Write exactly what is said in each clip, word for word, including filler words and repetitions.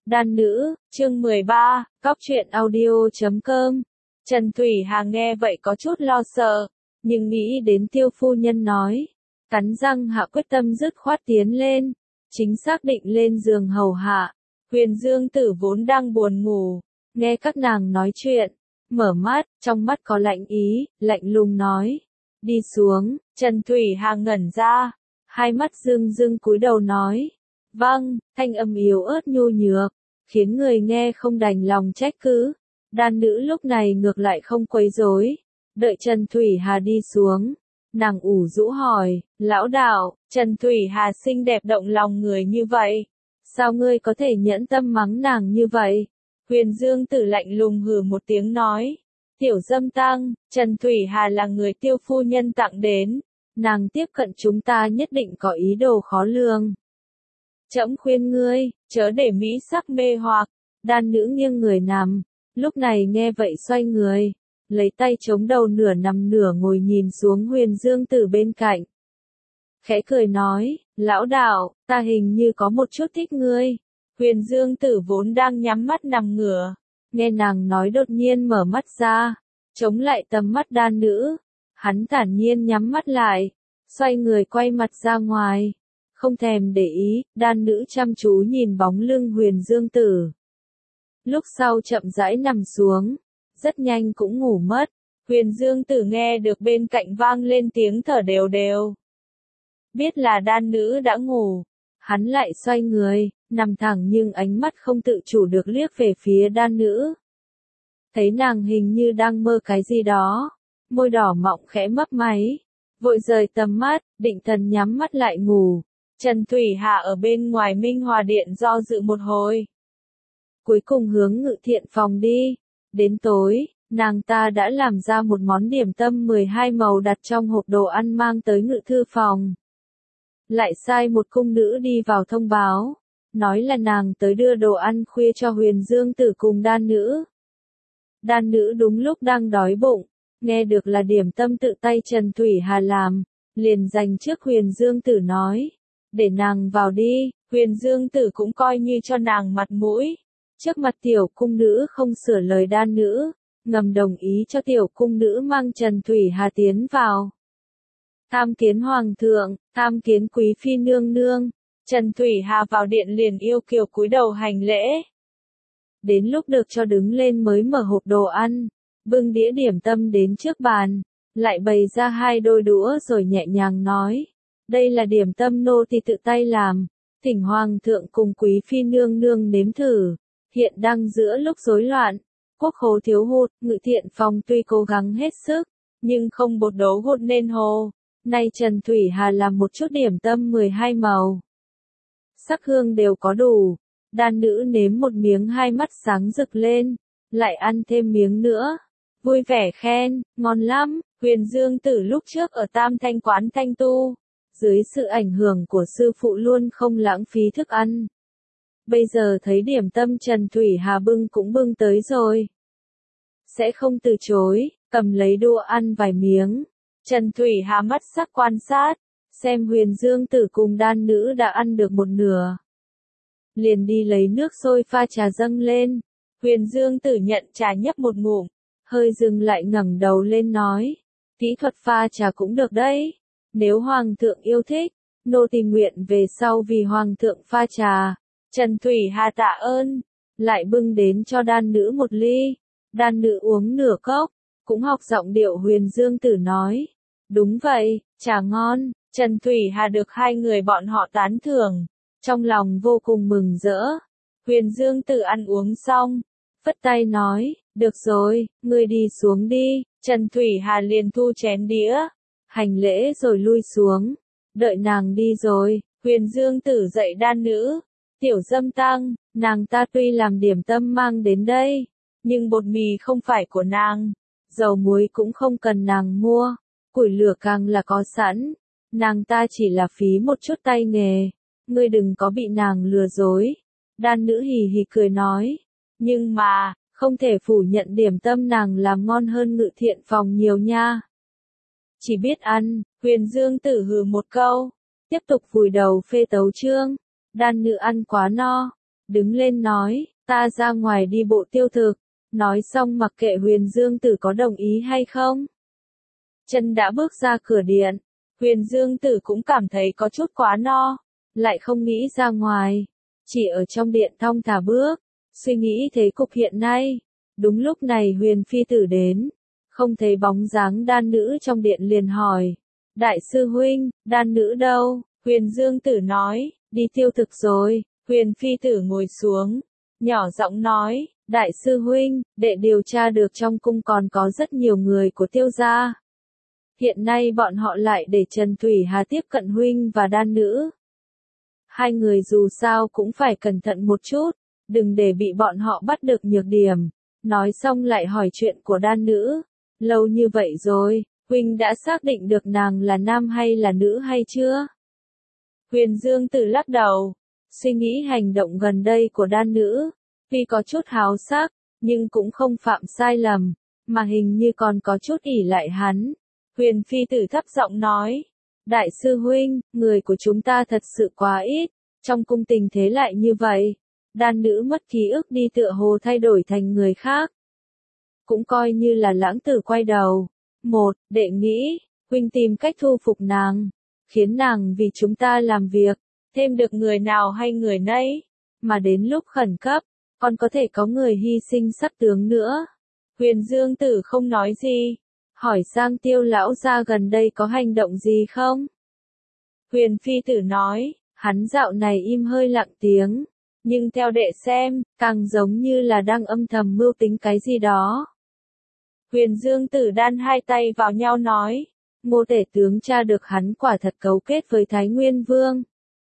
Đan nữ, chương mười ba, cóc truyện audio chấm com. Trần Thủy Hà nghe vậy có chút lo sợ, nhưng nghĩ đến Tiêu phu nhân nói, cắn răng hạ quyết tâm dứt khoát tiến lên, chính xác định lên giường hầu hạ. Huyền Dương Tử vốn đang buồn ngủ, nghe các nàng nói chuyện, mở mắt, trong mắt có lạnh ý, lạnh lùng nói, đi xuống. Trần Thủy Hà ngẩn ra, hai mắt rưng rưng cúi đầu nói, vâng, thanh âm yếu ớt nhu nhược, khiến người nghe không đành lòng trách cứ. Đan nữ lúc này ngược lại không quấy rối, đợi Trần Thủy Hà đi xuống, nàng ủ rũ hỏi, lão đạo, Trần Thủy Hà xinh đẹp động lòng người như vậy, sao ngươi có thể nhẫn tâm mắng nàng như vậy? Huyền Dương Tử lạnh lùng hừ một tiếng nói, tiểu dâm tăng, Trần Thủy Hà là người Tiêu phu nhân tặng đến, nàng tiếp cận chúng ta nhất định có ý đồ khó lường. Trẫm khuyên ngươi, chớ để mỹ sắc mê hoặc. Đan nữ nghiêng người nằm, lúc này nghe vậy xoay người, lấy tay chống đầu nửa nằm nửa ngồi nhìn xuống Huyền Dương Tử bên cạnh. Khẽ cười nói, lão đạo, ta hình như có một chút thích ngươi. Huyền Dương Tử vốn đang nhắm mắt nằm ngửa, nghe nàng nói đột nhiên mở mắt ra, chống lại tầm mắt đan nữ. Hắn thản nhiên nhắm mắt lại, xoay người quay mặt ra ngoài. Không thèm để ý, đan nữ chăm chú nhìn bóng lưng Huyền Dương Tử. Lúc sau chậm rãi nằm xuống, rất nhanh cũng ngủ mất. Huyền Dương Tử nghe được bên cạnh vang lên tiếng thở đều đều. Biết là đan nữ đã ngủ, hắn lại xoay người, nằm thẳng nhưng ánh mắt không tự chủ được liếc về phía đan nữ. Thấy nàng hình như đang mơ cái gì đó, môi đỏ mọng khẽ mấp máy, vội rời tầm mắt, định thần nhắm mắt lại ngủ. Trần Thủy Hà ở bên ngoài Minh Hòa Điện do dự một hồi. Cuối cùng hướng Ngự Thiện phòng đi. Đến tối, nàng ta đã làm ra một món điểm tâm mười hai màu đặt trong hộp đồ ăn mang tới Ngự Thư phòng. Lại sai một cung nữ đi vào thông báo, nói là nàng tới đưa đồ ăn khuya cho Huyền Dương Tử cùng đan nữ. Đan nữ đúng lúc đang đói bụng, nghe được là điểm tâm tự tay Trần Thủy Hà làm, liền dành trước Huyền Dương Tử nói, để nàng vào đi. Huyền Dương Tử cũng coi như cho nàng mặt mũi, trước mặt tiểu cung nữ không sửa lời đan nữ, ngầm đồng ý cho tiểu cung nữ mang Trần Thủy Hà tiến vào. Tham kiến hoàng thượng, tham kiến quý phi nương nương. Trần Thủy Hà vào điện liền yêu kiều cúi đầu hành lễ. Đến lúc được cho đứng lên mới mở hộp đồ ăn, bưng đĩa điểm tâm đến trước bàn, lại bày ra hai đôi đũa rồi nhẹ nhàng nói, đây là điểm tâm nô tỳ tự tay làm, thỉnh hoàng thượng cùng quý phi nương nương nếm thử. Hiện đang giữa lúc rối loạn, quốc khố thiếu hụt, Ngự Thiện phòng tuy cố gắng hết sức, nhưng không bột đấu hụt nên hồ. Nay Trần Thủy Hà làm một chút điểm tâm mười hai màu. Sắc hương đều có đủ, đan nữ nếm một miếng hai mắt sáng rực lên, lại ăn thêm miếng nữa. Vui vẻ khen, ngon lắm. Huyền Dương Tử lúc trước ở Tam Thanh quán Thanh Tu, dưới sự ảnh hưởng của sư phụ luôn không lãng phí thức ăn. Bây giờ thấy điểm tâm Trần Thủy Hà bưng cũng bưng tới rồi, sẽ không từ chối, cầm lấy đũa ăn vài miếng. Trần Thủy Hà mắt sắc quan sát, xem Huyền Dương Tử cùng đan nữ đã ăn được một nửa. Liền đi lấy nước sôi pha trà dâng lên. Huyền Dương Tử nhận trà nhấp một ngụm, hơi dừng lại ngẩng đầu lên nói, kỹ thuật pha trà cũng được đấy. Nếu hoàng thượng yêu thích, nô tỳ nguyện về sau vì hoàng thượng pha trà. Trần Thủy Hà tạ ơn, lại bưng đến cho đan nữ một ly. Đan nữ uống nửa cốc, cũng học giọng điệu Huyền Dương Tử nói, đúng vậy, trà ngon. Trần Thủy Hà được hai người bọn họ tán thưởng, trong lòng vô cùng mừng rỡ. Huyền Dương Tử ăn uống xong, phất tay nói, được rồi, ngươi đi xuống đi. Trần Thủy Hà liền thu chén đĩa, hành lễ rồi lui xuống. Đợi nàng đi rồi, Huyền Dương Tử dạy đan nữ, tiểu dâm tăng, nàng ta tuy làm điểm tâm mang đến đây, nhưng bột mì không phải của nàng, dầu muối cũng không cần nàng mua, củi lửa càng là có sẵn, nàng ta chỉ là phí một chút tay nghề, ngươi đừng có bị nàng lừa dối. Đan nữ hì hì cười nói, nhưng mà, không thể phủ nhận điểm tâm nàng làm ngon hơn Ngự Thiện phòng nhiều nha. Chỉ biết ăn. Huyền Dương Tử hừ một câu, tiếp tục vùi đầu phê tấu chương. Đan nữ ăn quá no, đứng lên nói, ta ra ngoài đi bộ tiêu thực, nói xong mặc kệ Huyền Dương Tử có đồng ý hay không. Chân đã bước ra cửa điện, Huyền Dương Tử cũng cảm thấy có chút quá no, lại không nghĩ ra ngoài, chỉ ở trong điện thong thả bước, suy nghĩ thế cục hiện nay. Đúng lúc này Huyền Phi Tử đến, không thấy bóng dáng đan nữ trong điện liền hỏi, đại sư huynh, đan nữ đâu? Huyền Dương Tử nói, đi tiêu thực rồi. Huyền Phi Tử ngồi xuống, nhỏ giọng nói, đại sư huynh, đệ điều tra được trong cung còn có rất nhiều người của tiêu gia. Hiện nay bọn họ lại để Trần Thủy Hà tiếp cận huynh và đan nữ. Hai người dù sao cũng phải cẩn thận một chút, đừng để bị bọn họ bắt được nhược điểm. Nói xong lại hỏi chuyện của đan nữ. Lâu như vậy rồi, huynh đã xác định được nàng là nam hay là nữ hay chưa? Huyền Dương Tử lắc đầu, suy nghĩ hành động gần đây của đan nữ, tuy có chút háo sắc, nhưng cũng không phạm sai lầm, mà hình như còn có chút ỷ lại hắn. Huyền Phi Tử thấp giọng nói, đại sư huynh, người của chúng ta thật sự quá ít, trong cung tình thế lại như vậy. Đan nữ mất ký ức đi tựa hồ thay đổi thành người khác. Cũng coi như là lãng tử quay đầu. Một, đệ nghĩ, huynh tìm cách thu phục nàng, khiến nàng vì chúng ta làm việc, thêm được người nào hay người nấy, mà đến lúc khẩn cấp, còn có thể có người hy sinh sắc tướng nữa. Huyền Dương Tử không nói gì, hỏi sang Tiêu lão gia gần đây có hành động gì không? Huyền Phi Tử nói, hắn dạo này im hơi lặng tiếng, nhưng theo đệ xem, càng giống như là đang âm thầm mưu tính cái gì đó. Huyền Dương Tử đan hai tay vào nhau nói, Ngô tể tướng tra được hắn quả thật cấu kết với Thái Nguyên Vương.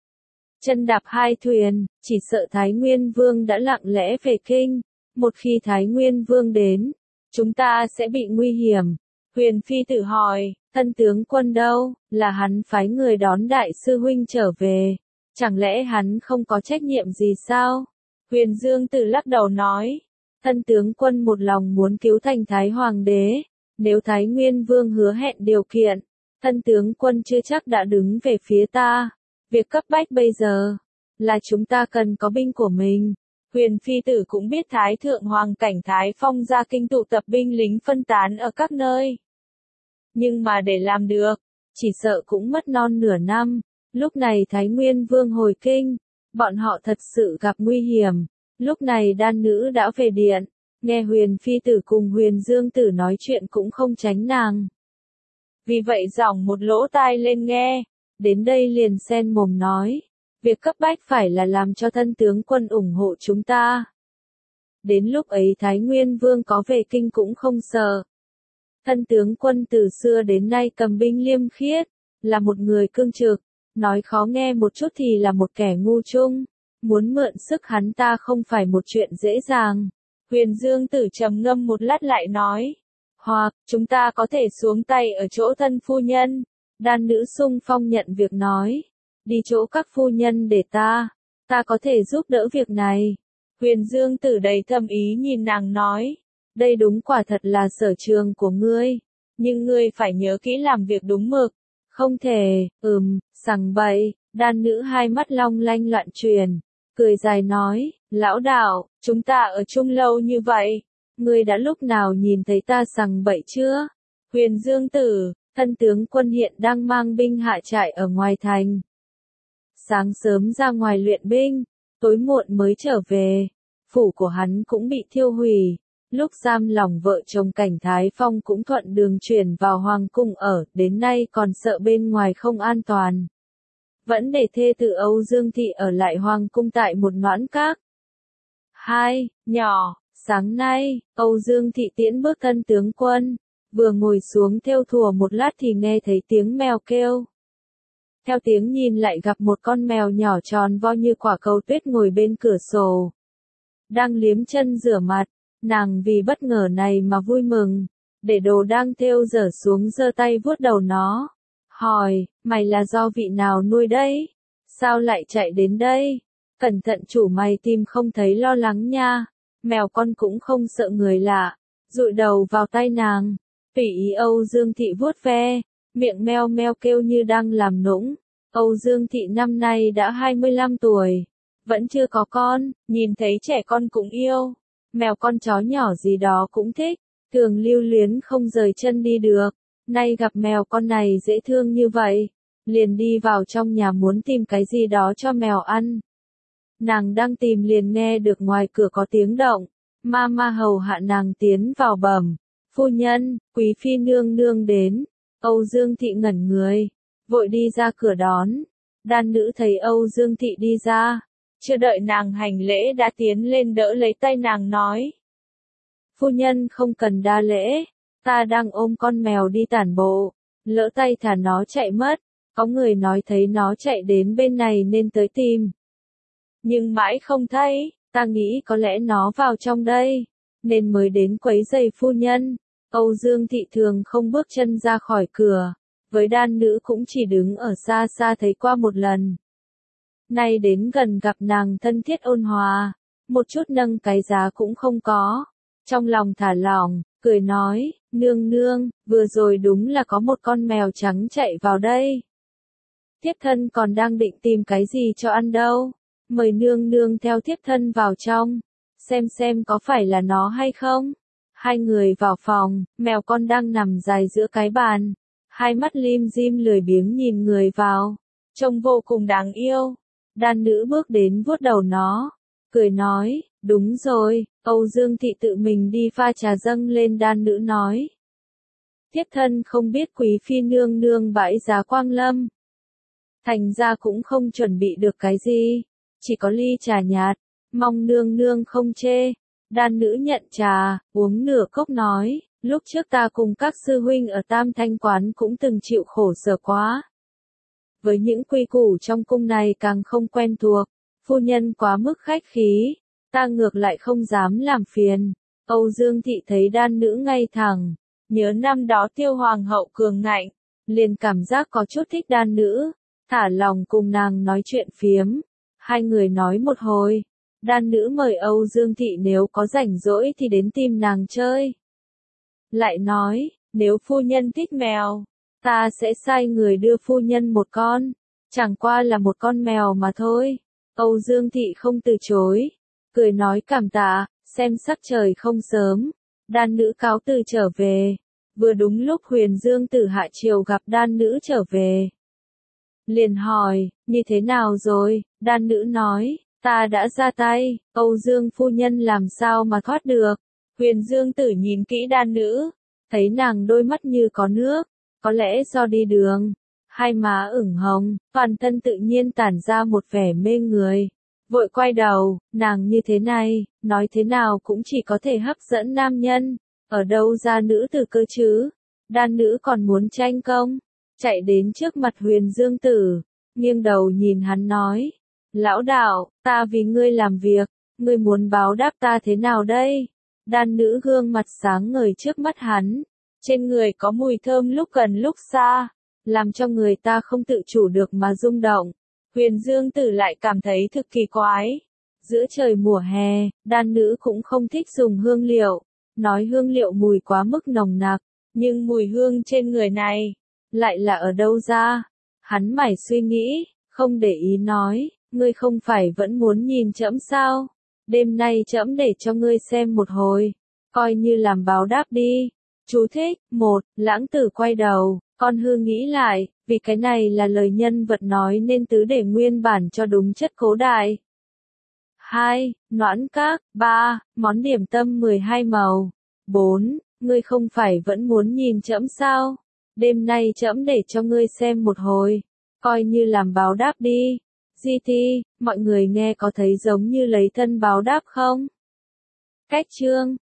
Chân đạp hai thuyền, chỉ sợ Thái Nguyên Vương đã lặng lẽ về kinh, một khi Thái Nguyên Vương đến, chúng ta sẽ bị nguy hiểm. Huyền Phi Tử hỏi, thân tướng quân đâu, là hắn phái người đón đại sư huynh trở về, chẳng lẽ hắn không có trách nhiệm gì sao? Huyền Dương Tử lắc đầu nói, thân tướng quân một lòng muốn cứu thành Thái Hoàng đế, nếu Thái Nguyên Vương hứa hẹn điều kiện, thân tướng quân chưa chắc đã đứng về phía ta. Việc cấp bách bây giờ, là chúng ta cần có binh của mình. Huyền Phi Tử cũng biết Thái Thượng Hoàng cảnh Thái Phong ra kinh tụ tập binh lính phân tán ở các nơi. Nhưng mà để làm được, chỉ sợ cũng mất non nửa năm. Lúc này Thái Nguyên Vương hồi kinh, bọn họ thật sự gặp nguy hiểm. Lúc này đan nữ đã về điện, nghe Huyền Phi Tử cùng Huyền Dương Tử nói chuyện cũng không tránh nàng. Vì vậy giỏng một lỗ tai lên nghe, đến đây liền xen mồm nói, việc cấp bách phải là làm cho thân tướng quân ủng hộ chúng ta. Đến lúc ấy Thái Nguyên Vương có về kinh cũng không sợ. Thân tướng quân từ xưa đến nay cầm binh liêm khiết, là một người cương trực, nói khó nghe một chút thì là một kẻ ngu chung, muốn mượn sức hắn ta không phải một chuyện dễ dàng. Huyền Dương Tử trầm ngâm một lát lại nói, hoặc, chúng ta có thể xuống tay ở chỗ thân phu nhân. Đan nữ sung phong nhận việc nói, đi chỗ các phu nhân để ta, ta có thể giúp đỡ việc này. Huyền Dương Tử đầy thâm ý nhìn nàng nói, đây đúng quả thật là sở trường của ngươi, nhưng ngươi phải nhớ kỹ làm việc đúng mực, không thể, ừm, sằng bậy. Đan nữ hai mắt long lanh loạn truyền, cười dài nói, lão đạo, chúng ta ở chung lâu như vậy, ngươi đã lúc nào nhìn thấy ta sằng bậy chưa? Huyền Dương Tử, thân tướng quân hiện đang mang binh hạ trại ở ngoài thành. Sáng sớm ra ngoài luyện binh, tối muộn mới trở về, phủ của hắn cũng bị thiêu hủy. Lúc giam lòng vợ chồng cảnh Thái Phong cũng thuận đường chuyển vào hoàng cung ở, đến nay còn sợ bên ngoài không an toàn. Vẫn để thê tử Âu Dương Thị ở lại hoàng cung tại một noãn các. Hai, nhỏ, sáng nay, Âu Dương Thị tiễn bước thân tướng quân, vừa ngồi xuống thêu thùa một lát thì nghe thấy tiếng mèo kêu. Theo tiếng nhìn lại gặp một con mèo nhỏ tròn vo như quả cầu tuyết ngồi bên cửa sổ. Đang liếm chân rửa mặt, nàng vì bất ngờ này mà vui mừng, để đồ đang thêu dở xuống giơ tay vuốt đầu nó. Hỏi, mày là do vị nào nuôi đây? Sao lại chạy đến đây? Cẩn thận chủ mày tìm không thấy lo lắng nha. Mèo con cũng không sợ người lạ, dụi đầu vào tay nàng. Tùy ý Âu Dương Thị vuốt ve, miệng meo meo kêu như đang làm nũng. Âu Dương Thị năm nay đã hai mươi lăm tuổi, vẫn chưa có con, nhìn thấy trẻ con cũng yêu, mèo con chó nhỏ gì đó cũng thích, thường lưu luyến không rời chân đi được, nay gặp mèo con này dễ thương như vậy, liền đi vào trong nhà muốn tìm cái gì đó cho mèo ăn. Nàng đang tìm liền nghe được ngoài cửa có tiếng động, ma ma hầu hạ nàng tiến vào bẩm, phu nhân, quý phi nương nương đến, Âu Dương Thị ngẩn người, vội đi ra cửa đón, đan nữ thấy Âu Dương Thị đi ra, chưa đợi nàng hành lễ đã tiến lên đỡ lấy tay nàng nói. Phu nhân không cần đa lễ, ta đang ôm con mèo đi tản bộ, lỡ tay thả nó chạy mất, có người nói thấy nó chạy đến bên này nên tới tìm. Nhưng mãi không thấy, ta nghĩ có lẽ nó vào trong đây, nên mới đến quấy rầy phu nhân. Âu Dương Thị thường không bước chân ra khỏi cửa, với đan nữ cũng chỉ đứng ở xa xa thấy qua một lần. Nay đến gần gặp nàng thân thiết ôn hòa, một chút nâng cái giá cũng không có. Trong lòng thả lỏng, cười nói, nương nương, vừa rồi đúng là có một con mèo trắng chạy vào đây. Thiếp thân còn đang định tìm cái gì cho ăn đâu, mời nương nương theo thiếp thân vào trong, xem xem có phải là nó hay không. Hai người vào phòng, mèo con đang nằm dài giữa cái bàn, hai mắt lim dim lười biếng nhìn người vào, trông vô cùng đáng yêu. Đan nữ bước đến vuốt đầu nó, cười nói, đúng rồi, Âu Dương Thị tự mình đi pha trà dâng lên. Đan nữ nói, thiếp thân không biết quý phi nương nương bãi giá quang lâm, thành ra cũng không chuẩn bị được cái gì, chỉ có ly trà nhạt, mong nương nương không chê. Đan nữ nhận trà, uống nửa cốc nói, lúc trước ta cùng các sư huynh ở Tam Thanh Quán cũng từng chịu khổ sở quá. Với những quy củ trong cung này càng không quen thuộc, phu nhân quá mức khách khí, ta ngược lại không dám làm phiền. Âu Dương Thị thấy đan nữ ngay thẳng, nhớ năm đó Tiêu Hoàng hậu cường ngạnh, liền cảm giác có chút thích đan nữ, thả lòng cùng nàng nói chuyện phiếm. Hai người nói một hồi, đan nữ mời Âu Dương Thị nếu có rảnh rỗi thì đến tìm nàng chơi. Lại nói, nếu phu nhân thích mèo, ta sẽ sai người đưa phu nhân một con, chẳng qua là một con mèo mà thôi. Âu Dương Thị không từ chối, cười nói cảm tạ, xem sắc trời không sớm, đan nữ cáo từ trở về. Vừa đúng lúc Huyền Dương Tử hạ triều gặp đan nữ trở về, liền hỏi, như thế nào rồi? Đan nữ nói, ta đã ra tay, Âu Dương phu nhân làm sao mà thoát được. Huyền Dương Tử nhìn kỹ đan nữ, thấy nàng đôi mắt như có nước, có lẽ do đi đường, hai má ửng hồng, toàn thân tự nhiên tản ra một vẻ mê người. Vội quay đầu, nàng như thế này, nói thế nào cũng chỉ có thể hấp dẫn nam nhân, ở đâu ra nữ tử cơ chứ? Đan nữ còn muốn tranh công, chạy đến trước mặt Huyền Dương Tử, nghiêng đầu nhìn hắn nói, lão đạo, ta vì ngươi làm việc, ngươi muốn báo đáp ta thế nào đây? Đan nữ gương mặt sáng ngời trước mắt hắn, trên người có mùi thơm lúc gần lúc xa, làm cho người ta không tự chủ được mà rung động. Huyền Dương Tử lại cảm thấy thực kỳ quái. Giữa trời mùa hè, đan nữ cũng không thích dùng hương liệu, nói hương liệu mùi quá mức nồng nặc, nhưng mùi hương trên người này, lại là ở đâu ra? Hắn mải suy nghĩ, không để ý nói, ngươi không phải vẫn muốn nhìn trẫm sao? Đêm nay trẫm để cho ngươi xem một hồi, coi như làm báo đáp đi. Chú thích, một, lãng tử quay đầu, con hư nghĩ lại, vì cái này là lời nhân vật nói nên tứ để nguyên bản cho đúng chất cố đại. hai, noãn các, ba, món điểm tâm mười hai màu. bốn, ngươi không phải vẫn muốn nhìn trẫm sao? Đêm nay trẫm để cho ngươi xem một hồi, coi như làm báo đáp đi. Di thi, mọi người nghe có thấy giống như lấy thân báo đáp không? Cách chương